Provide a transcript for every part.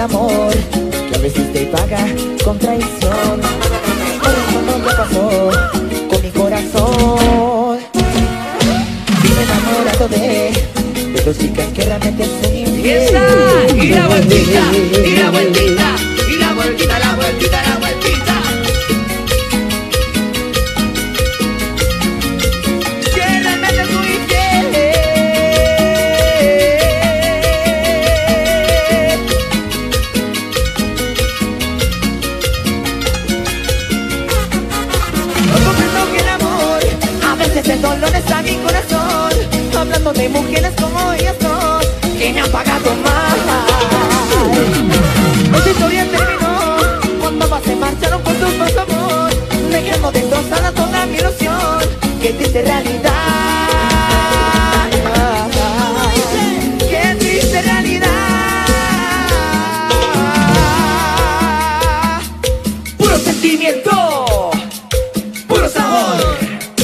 amor que a veces te paga con traición. Pero eso no me pasó con mi corazón. Vive enamorado de dos chicas que realmente hacen infiel. Y la vueltita, y la vueltita, y la vueltita, la vueltita, la vueltita. Que realmente es muy infiel. No comprendo que el amor a veces el dolor está en mi corazón. Hablando de mujeres como ellas dos que me han pagado mal. Esta historia terminó cuando ambas se marcharon por tu falso amor, dejando destrozada toda mi ilusión. Qué triste realidad, qué triste realidad. Puro sentimiento, puro sabor.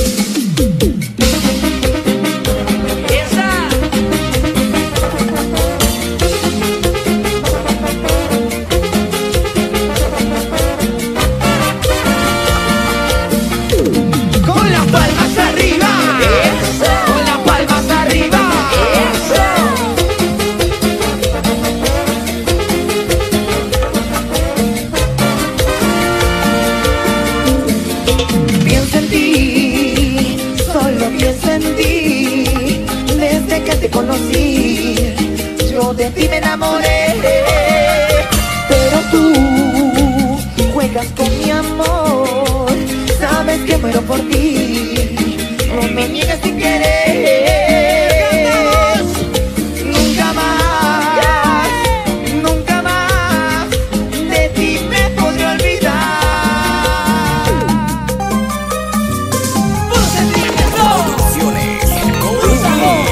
Conocí, yo de ti me enamoré, pero tú juegas con mi amor, sabes que muero por ti, no me niegues sin querer. Nunca más, nunca más de ti me podré olvidar. Puro sentimiento, puro sabor.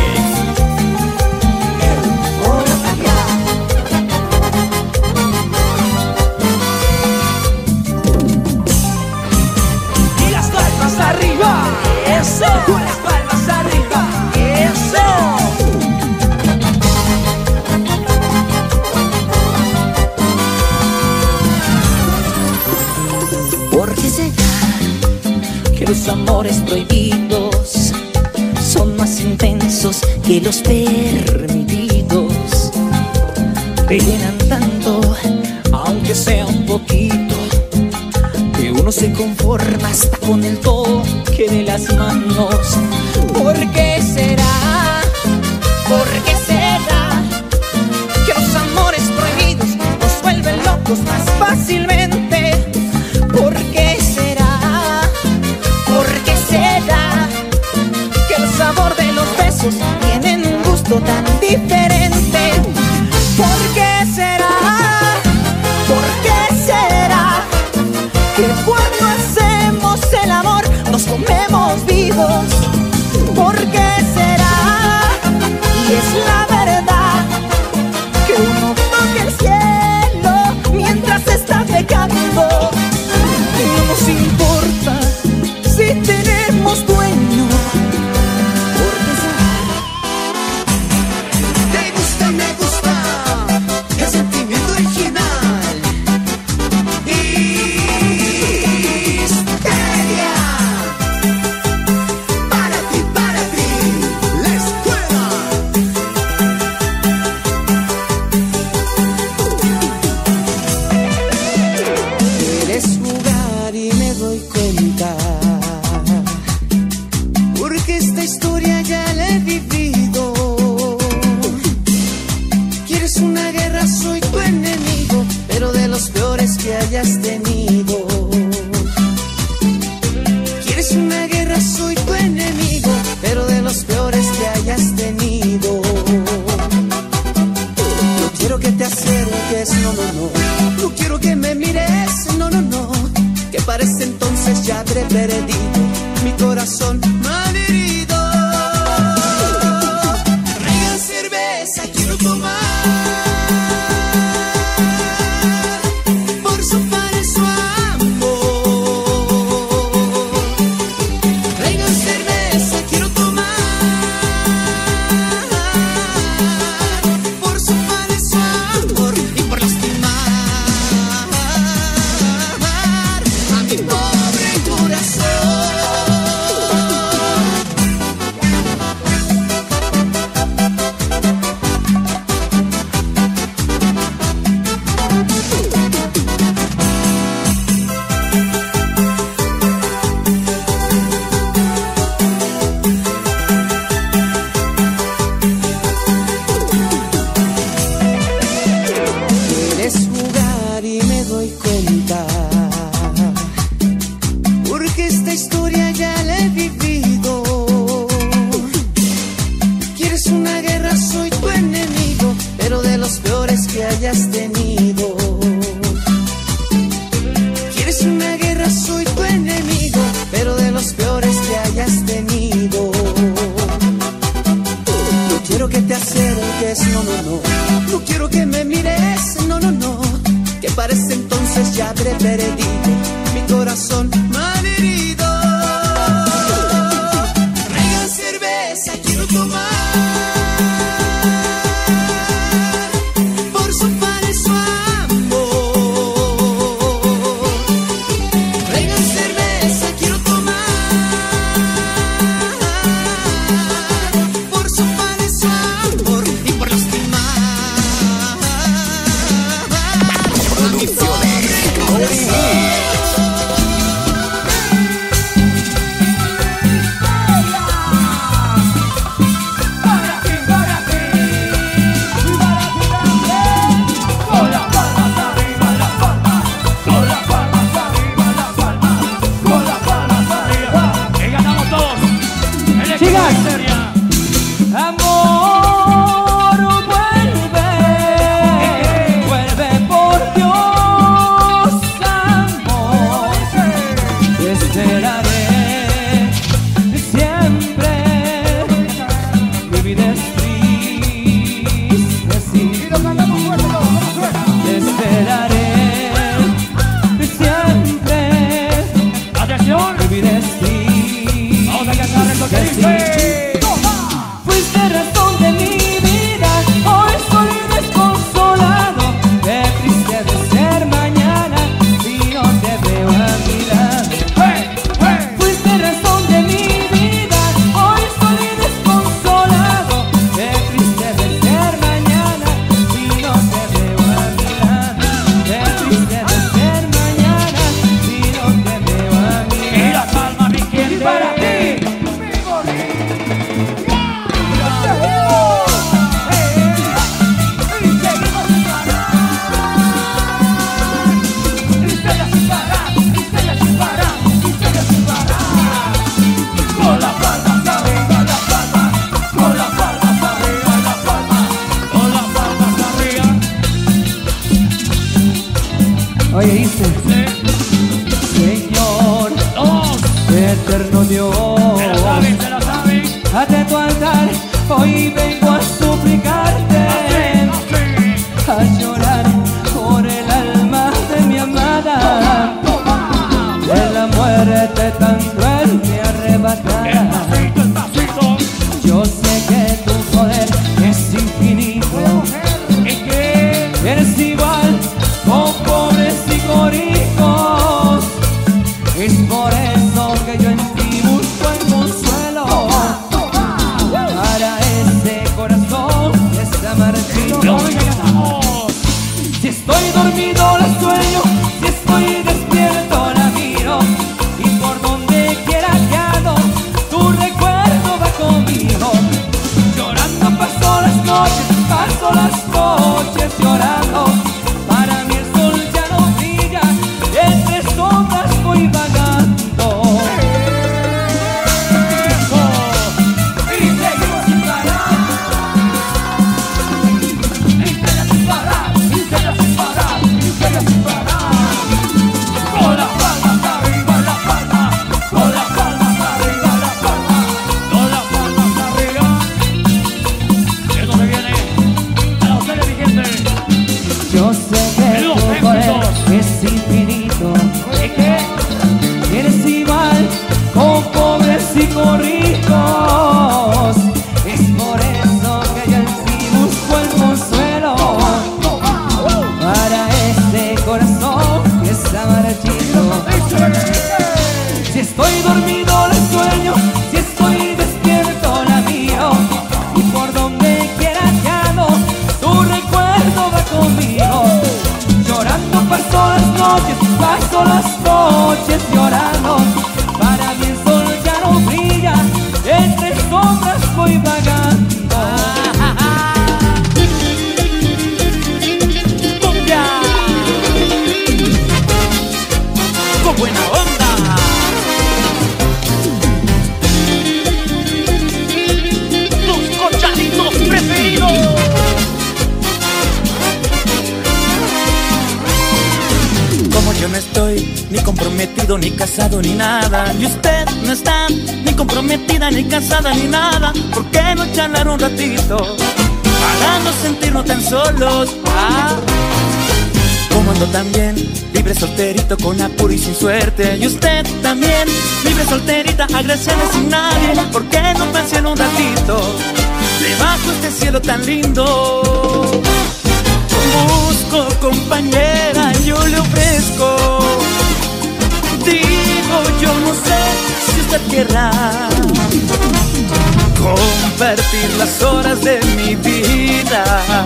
Eso, con las palmas arriba, eso. ¿Por qué será que los amores prohibidos son más intensos que los permitidos? Te llenan tanto, aunque sea un poquito, que uno se conforma hasta con el toque de las manos. ¿Por qué será? ¿Por qué será que los amores prohibidos nos vuelven locos más fácilmente? ¿Por qué será? ¿Por qué será que el sabor de los besos tienen un gusto tan diferente? ¿Por qué será? ¿Por qué será que cuando hacemos el amor nos comemos vivos? ¿Por qué será? Y es la verdad que uno toca el cielo mientras está pecando. No nos importa si tenemos dueño. ¿Por qué será? Te gusta, me gusta el sentimiento original. Histeria. Para ti, la escuela. Quieres jugar y me doy cuenta, porque esta historia ya la he vivido. Quieres una guerra, soy tu enemigo, pero de los peores que hayas tenido. Quieres una guerra, soy tu enemigo, pero de los peores que hayas tenido. No quiero que te acerques, no, no, no. No quiero que me mires, no, no, no. Que parece entonces ya habré perdido mi corazón malherido. Traigan cerveza, quiero tomar. Por su falso amor. Traigan cerveza, quiero tomar. Por su falso amor y por lastimar. para ese entonces ya habré perdido mi corazón malherido. Traigan cerveza, quiero tomar por su falso amor. Traigan cerveza, quiero tomar por su falso amor y por lastimar a mi pobre corazón. Oye, dice, Señor, eterno Dios, se la saben. ante tu altar hoy vengo a suplicarte, a llorar por el alma de mi amada, de la muerte tan cruel me arrebatada. Yo sé que tu poder es infinito y que eres igual con pobres y con hijos. Es por eso que yo en ti busco el consuelo para ese corazón que está marchito. Si estoy dormido la sueño, si estoy despierto la miro, y por donde quiera que ando tu recuerdo va conmigo. Llorando paso las noches llorando. Para mí el sol ya no brilla, entre sombras voy vagando. Y seguimos sin parar. Estrella sin parar, estrella sin parar, estrella sin parar. Con las palmas arriba, la palma, con las palmas arriba, la palma, Con las palmas arriba. Esto se viene a la hotel vigente. Yo sé que tu poder es infinito y que eres igual con pobres y con ricos. Es por eso que yo en ti busco el consuelo para este corazón que está marchito. Si estoy dormido la sueño, si estoy despierto la miro, y por donde quiera que ando tu recuerdo va conmigo. Llorando paso las noches llorando. Para mí el sol ya no brilla, entre sombras voy vagando. ¡Cumbia! Con buena onda. Tus cochaditos preferidos. Como yo no estoy ni comprometido, ni casado, ni nada, y usted no está ni comprometida, ni casada, ni nada, ¿por qué no charlar un ratito para no sentirnos tan solos? Como ando también libre solterito con apuro y sin suerte. Y usted también libre solterita, agraciada sin nadie. ¿Por qué no pensé en un ratito debajo de este cielo tan lindo? Busco compañera, yo le ofrezco. Digo, yo no sé si usted querrá compartir las horas de mi vida.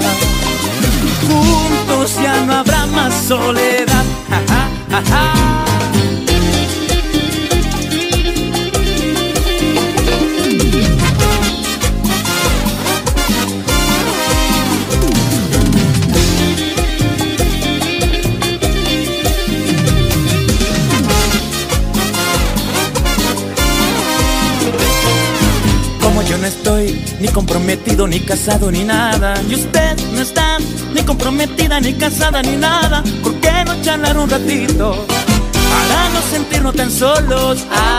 Juntos ya no habrá más soledad. Ja, ja, ja, ja. Yo no estoy ni comprometido, ni casado, ni nada. Y usted no está ni comprometida, ni casada, ni nada. ¿Por qué no charlar un ratito para no sentirnos tan solos?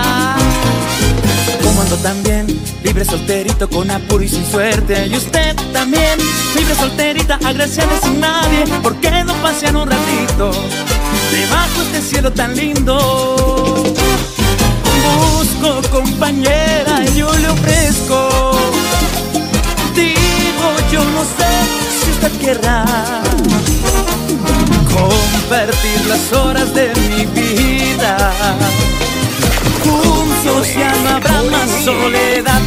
Como ando también libre solterito con apuro y sin suerte. Y usted también libre solterita, agraciada sin nadie. ¿Por qué no pasean un ratito debajo de este cielo tan lindo? Busco compañera, yo le ofrezco. Digo, yo no sé si usted querrá compartir las horas de mi vida. Juntos ya no habrá más soledad.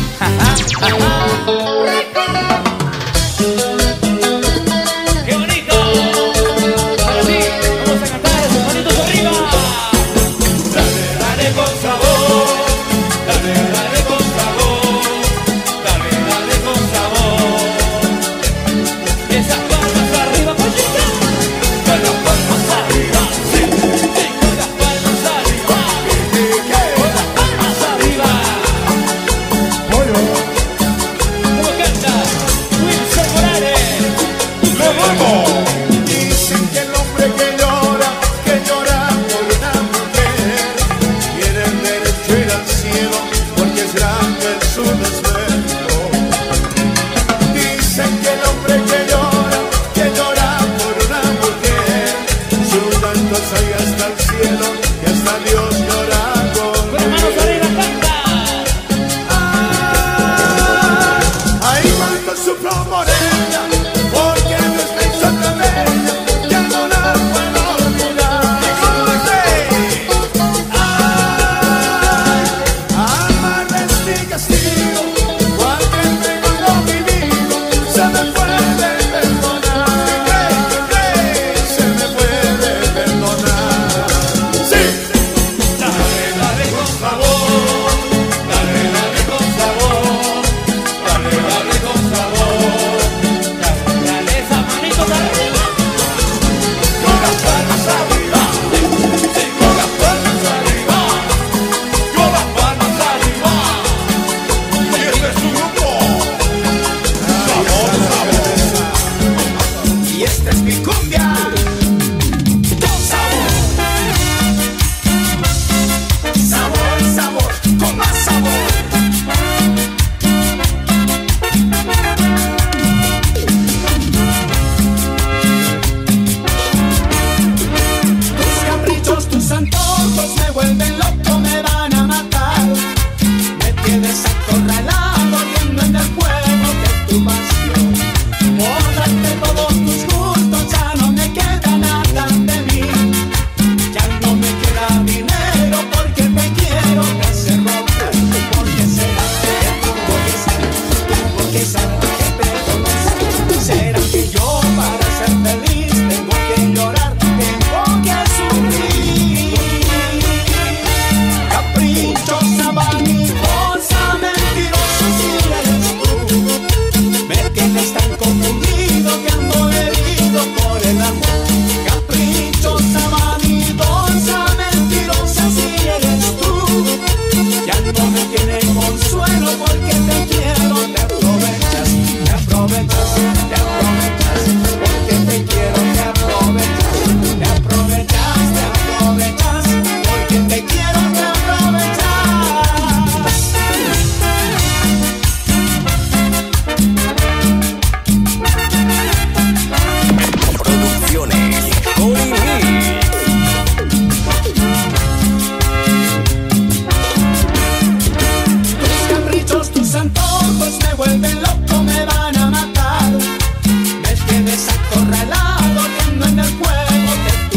¡Qué bonito! Ahora sí, vamos a cantar esos manitos arriba. Dale, dale con sabor. Dale, dale con sabor. Dale, dale con sabor. Esas palmas arriba, pollita. Con las palmas arriba, sí. Con las palmas arriba. Con las palmas arriba.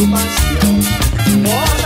tu pasión. No